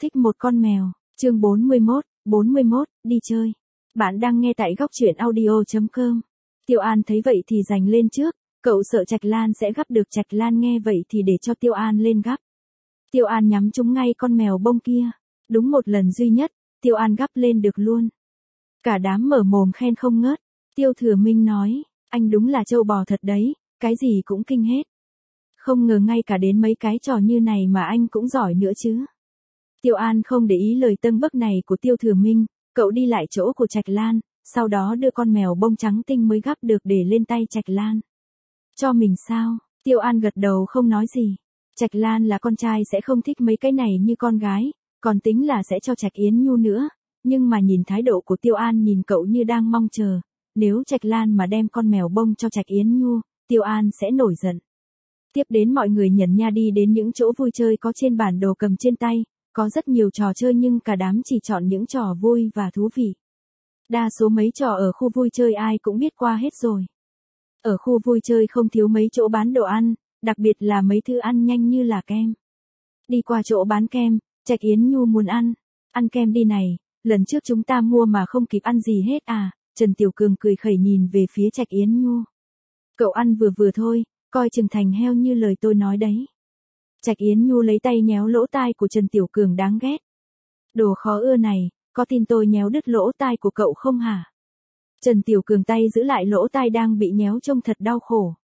thích một con mèo, chương 41, đi chơi. Bạn đang nghe tại góc truyện audio.com. Tiêu An thấy vậy thì giành lên trước, cậu sợ Trạch Lan sẽ gắp được. Trạch Lan nghe vậy thì để cho Tiêu An lên gắp. Tiêu An nhắm trúng ngay con mèo bông kia. Đúng một lần duy nhất, Tiêu An gắp lên được luôn. Cả đám mở mồm khen không ngớt. Tiêu Thừa Minh nói, anh đúng là trâu bò thật đấy, cái gì cũng kinh hết. Không ngờ ngay cả đến mấy cái trò như này mà anh cũng giỏi nữa chứ. Tiêu An không để ý lời tâng bốc này của Tiêu Thừa Minh, cậu đi lại chỗ của Trạch Lan, sau đó đưa con mèo bông trắng tinh mới gắp được để lên tay Trạch Lan. Cho mình sao? Tiêu An gật đầu không nói gì. Trạch Lan là con trai sẽ không thích mấy cái này như con gái, còn tính là sẽ cho Trạch Yến Nhu nữa, nhưng mà nhìn thái độ của Tiêu An nhìn cậu như đang mong chờ, nếu Trạch Lan mà đem con mèo bông cho Trạch Yến Nhu, Tiêu An sẽ nổi giận. Tiếp đến mọi người nhẩn nha đi đến những chỗ vui chơi có trên bản đồ cầm trên tay, có rất nhiều trò chơi nhưng cả đám chỉ chọn những trò vui và thú vị. Đa số mấy trò ở khu vui chơi ai cũng biết qua hết rồi. Ở khu vui chơi không thiếu mấy chỗ bán đồ ăn, đặc biệt là mấy thứ ăn nhanh như là kem. Đi qua chỗ bán kem, Trạch Yến Nhu muốn ăn kem đi này, lần trước chúng ta mua mà không kịp ăn gì hết à, Trần Tiểu Cường cười khẩy nhìn về phía Trạch Yến Nhu. Cậu ăn vừa vừa thôi, coi chừng thành heo như lời tôi nói đấy. Trạch Yến Nhu lấy tay nhéo lỗ tai của Trần Tiểu Cường đáng ghét. Đồ khó ưa này, có tin tôi nhéo đứt lỗ tai của cậu không hả? Trần Tiểu Cường tay giữ lại lỗ tai đang bị nhéo trông thật đau khổ.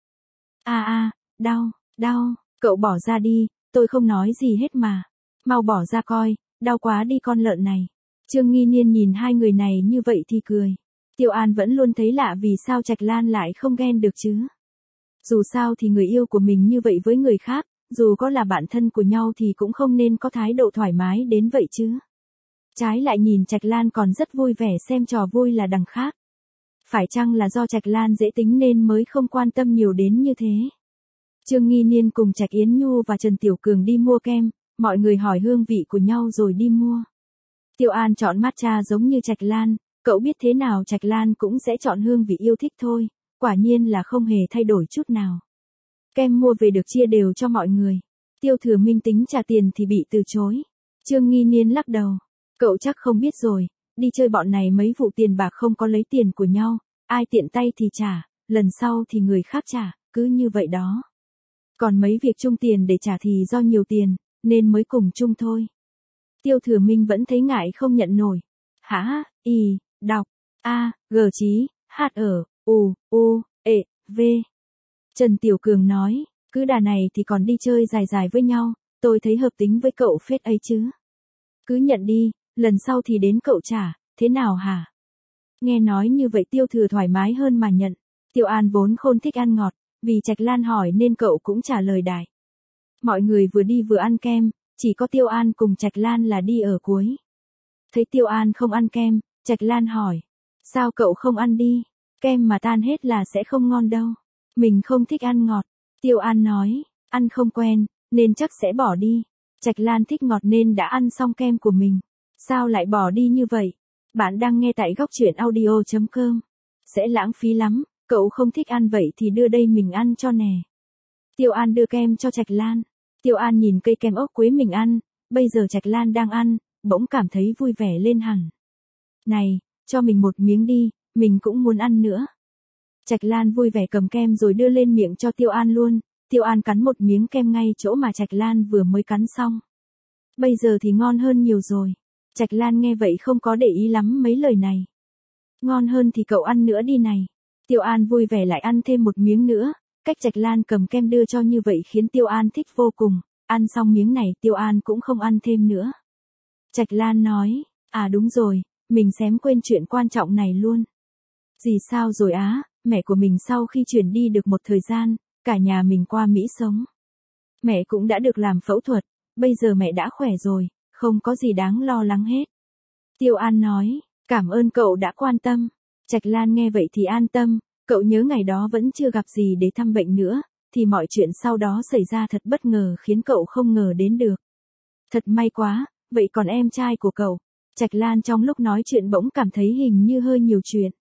Đau, cậu bỏ ra đi, tôi không nói gì hết mà. Mau bỏ ra coi, đau quá đi con lợn này. Trương Nghi Niên nhìn hai người này như vậy thì cười. Tiêu An vẫn luôn thấy lạ vì sao Trạch Lan lại không ghen được chứ. Dù sao thì người yêu của mình như vậy với người khác, dù có là bạn thân của nhau thì cũng không nên có thái độ thoải mái đến vậy chứ. Trái lại nhìn Trạch Lan còn rất vui vẻ xem trò vui là đằng khác. Phải chăng là do Trạch Lan dễ tính nên mới không quan tâm nhiều đến như thế? Trương Nghi Niên cùng Trạch Yến Nhu và Trần Tiểu Cường đi mua kem, mọi người hỏi hương vị của nhau rồi đi mua. Tiêu An chọn matcha giống như Trạch Lan, cậu biết thế nào Trạch Lan cũng sẽ chọn hương vị yêu thích thôi, quả nhiên là không hề thay đổi chút nào. Kem mua về được chia đều cho mọi người. Tiêu Thừa Minh tính trả tiền thì bị từ chối. Trương Nghi Niên lắc đầu. Cậu chắc không biết rồi, đi chơi bọn này mấy vụ tiền bạc không có lấy tiền của nhau, ai tiện tay thì trả, lần sau thì người khác trả, cứ như vậy đó. Còn mấy việc chung tiền để trả thì do nhiều tiền, nên mới cùng chung thôi. Tiêu Thừa Minh vẫn thấy ngại không nhận nổi. Hả, đọc, g chí, v. Trần Tiểu Cường nói, cứ đà này thì còn đi chơi dài dài với nhau, tôi thấy hợp tính với cậu phết ấy chứ. Cứ nhận đi, lần sau thì đến cậu trả, thế nào hả? Nghe nói như vậy Tiêu Thừa thoải mái hơn mà nhận. Tiêu An vốn khôn thích ăn ngọt, vì Trạch Lan hỏi nên cậu cũng trả lời đại. Mọi người vừa đi vừa ăn kem, chỉ có Tiêu An cùng Trạch Lan là đi ở cuối. Thấy Tiêu An không ăn kem, Trạch Lan hỏi, sao cậu không ăn đi? Kem mà tan hết là sẽ không ngon đâu. Mình không thích ăn ngọt. Tiêu An nói, ăn không quen, nên chắc sẽ bỏ đi. Trạch Lan thích ngọt nên đã ăn xong kem của mình. Sao lại bỏ đi như vậy? Bạn đang nghe tại góc truyện audio.com. Sẽ lãng phí lắm, cậu không thích ăn vậy thì đưa đây mình ăn cho nè. Tiêu An đưa kem cho Trạch Lan. Tiêu An nhìn cây kem ốc quế mình ăn, bây giờ Trạch Lan đang ăn, bỗng cảm thấy vui vẻ lên hẳn. Này, cho mình một miếng đi, mình cũng muốn ăn nữa. Trạch Lan vui vẻ cầm kem rồi đưa lên miệng cho Tiêu An luôn. Tiêu An cắn một miếng kem ngay chỗ mà Trạch Lan vừa mới cắn xong. Bây giờ thì ngon hơn nhiều rồi. Trạch Lan nghe vậy không có để ý lắm mấy lời này. Ngon hơn thì cậu ăn nữa đi này. Tiêu An vui vẻ lại ăn thêm một miếng nữa. Cách Trạch Lan cầm kem đưa cho như vậy khiến Tiêu An thích vô cùng. Ăn xong miếng này Tiêu An cũng không ăn thêm nữa. Trạch Lan nói, đúng rồi, mình xém quên chuyện quan trọng này luôn. Gì sao rồi á? Mẹ của mình sau khi chuyển đi được một thời gian, cả nhà mình qua Mỹ sống. Mẹ cũng đã được làm phẫu thuật, bây giờ mẹ đã khỏe rồi, không có gì đáng lo lắng hết. Tiêu An nói, cảm ơn cậu đã quan tâm. Trạch Lan nghe vậy thì an tâm, cậu nhớ ngày đó vẫn chưa gặp gì để thăm bệnh nữa, thì mọi chuyện sau đó xảy ra thật bất ngờ khiến cậu không ngờ đến được. Thật may quá, vậy còn em trai của cậu? Trạch Lan trong lúc nói chuyện bỗng cảm thấy hình như hơi nhiều chuyện.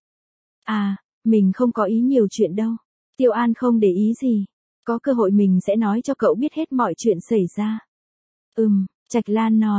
Mình không có ý nhiều chuyện đâu. Tiêu An không để ý gì. Có cơ hội mình sẽ nói cho cậu biết hết mọi chuyện xảy ra. Trạch Lan nói,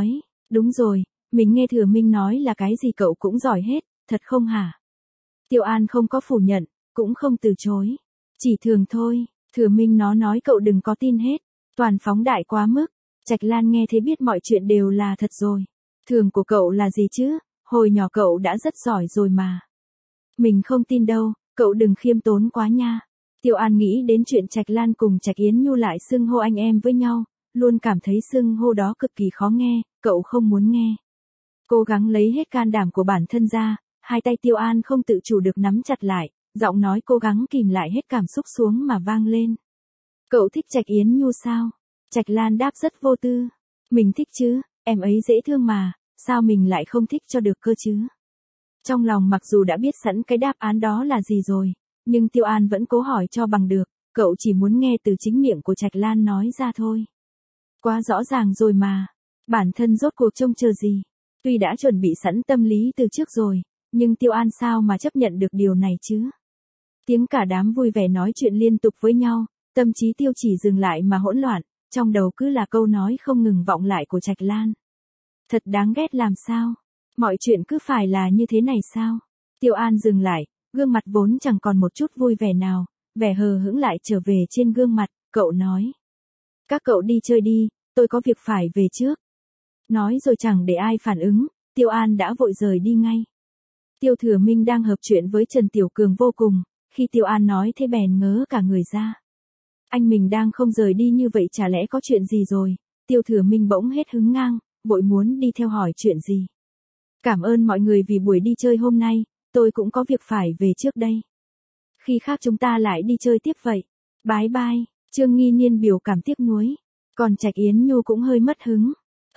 Đúng rồi, mình nghe Thừa Minh nói là cái gì cậu cũng giỏi hết, thật không hả? Tiêu An không có phủ nhận, cũng không từ chối. Chỉ thường thôi, Thừa Minh nó nói cậu đừng có tin hết, toàn phóng đại quá mức. Trạch Lan nghe thế biết mọi chuyện đều là thật rồi. Thường của cậu là gì chứ, hồi nhỏ cậu đã rất giỏi rồi mà. Mình không tin đâu, cậu đừng khiêm tốn quá nha. Tiêu An nghĩ đến chuyện Trạch Lan cùng Trạch Yến Nhu lại xưng hô anh em với nhau, luôn cảm thấy xưng hô đó cực kỳ khó nghe, cậu không muốn nghe. Cố gắng lấy hết can đảm của bản thân ra, hai tay Tiêu An không tự chủ được nắm chặt lại, giọng nói cố gắng kìm lại hết cảm xúc xuống mà vang lên. Cậu thích Trạch Yến Nhu sao? Trạch Lan đáp rất vô tư. Mình thích chứ, em ấy dễ thương mà, sao mình lại không thích cho được cơ chứ? Trong lòng mặc dù đã biết sẵn cái đáp án đó là gì rồi, nhưng Tiêu An vẫn cố hỏi cho bằng được, cậu chỉ muốn nghe từ chính miệng của Trạch Lan nói ra thôi. Quá rõ ràng rồi mà, bản thân rốt cuộc trông chờ gì? Tuy đã chuẩn bị sẵn tâm lý từ trước rồi, nhưng Tiêu An sao mà chấp nhận được điều này chứ? Tiếng cả đám vui vẻ nói chuyện liên tục với nhau, tâm trí Tiêu chỉ dừng lại mà hỗn loạn, trong đầu cứ là câu nói không ngừng vọng lại của Trạch Lan. Thật đáng ghét làm sao? Mọi chuyện cứ phải là như thế này sao? Tiêu An dừng lại, gương mặt vốn chẳng còn một chút vui vẻ nào, vẻ hờ hững lại trở về trên gương mặt, cậu nói. Các cậu đi chơi đi, tôi có việc phải về trước. Nói rồi chẳng để ai phản ứng, Tiêu An đã vội rời đi ngay. Tiêu Thừa Minh đang hợp chuyện với Trần Tiểu Cường vô cùng, khi Tiêu An nói thế bèn ngớ cả người ra. Anh mình đang không rời đi như vậy chả lẽ có chuyện gì rồi? Tiêu Thừa Minh bỗng hết hứng ngang, vội muốn đi theo hỏi chuyện gì. Cảm ơn mọi người vì buổi đi chơi hôm nay, tôi cũng có việc phải về trước đây. Khi khác chúng ta lại đi chơi tiếp vậy. Bye bye, Trương Nghi Niên biểu cảm tiếc nuối. Còn Trạch Yến Nhu cũng hơi mất hứng.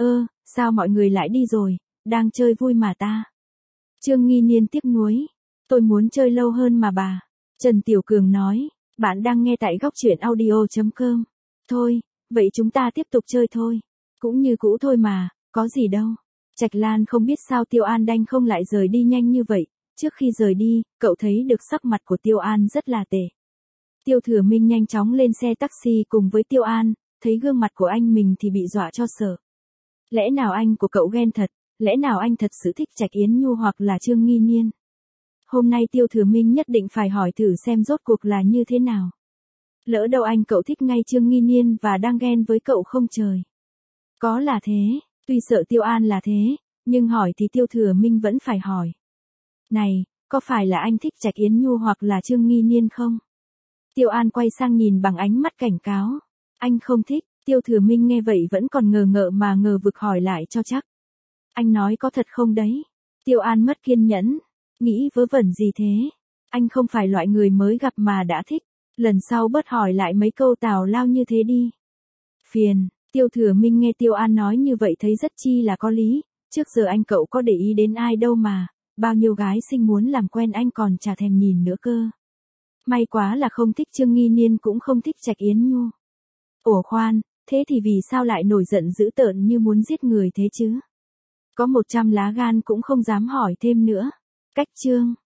Sao mọi người lại đi rồi, đang chơi vui mà ta. Trương Nghi Niên tiếc nuối. Tôi muốn chơi lâu hơn mà bà. Trần Tiểu Cường nói, bạn đang nghe tại góc truyện audio.com. Thôi, vậy chúng ta tiếp tục chơi thôi. Cũng như cũ thôi mà, có gì đâu. Trạch Lan không biết sao Tiêu An đanh không lại rời đi nhanh như vậy. Trước khi rời đi, cậu thấy được sắc mặt của Tiêu An rất là tệ. Tiêu Thừa Minh nhanh chóng lên xe taxi cùng với Tiêu An, thấy gương mặt của anh mình thì bị dọa cho sợ. Lẽ nào anh của cậu ghen thật, lẽ nào anh thật sự thích Trạch Yến Nhu hoặc là Trương Nghi Niên? Hôm nay Tiêu Thừa Minh nhất định phải hỏi thử xem rốt cuộc là như thế nào. Lỡ đâu anh cậu thích ngay Trương Nghi Niên và đang ghen với cậu không trời. Có là thế, tuy sợ Tiêu An là thế, nhưng hỏi thì Tiêu Thừa Minh vẫn phải hỏi. Này, có phải là anh thích Trạch Yến Nhu hoặc là Trương Nghi Niên không? Tiêu An quay sang nhìn bằng ánh mắt cảnh cáo. Anh không thích, Tiêu Thừa Minh nghe vậy vẫn còn ngờ ngợ mà ngờ vực hỏi lại cho chắc. Anh nói có thật không đấy? Tiêu An mất kiên nhẫn. Nghĩ vớ vẩn gì thế? Anh không phải loại người mới gặp mà đã thích. Lần sau bớt hỏi lại mấy câu tào lao như thế đi. Phiền, Tiêu Thừa Minh nghe Tiêu An nói như vậy thấy rất chi là có lý. Trước giờ anh cậu có để ý đến ai đâu mà. Bao nhiêu gái xinh muốn làm quen anh còn chả thèm nhìn nữa cơ. May quá là không thích Trương Nghi Niên cũng không thích Trạch Yến Nhu. Ủa khoan, thế thì vì sao lại nổi giận dữ tợn như muốn giết người thế chứ? Có 100 lá gan cũng không dám hỏi thêm nữa. Cách chương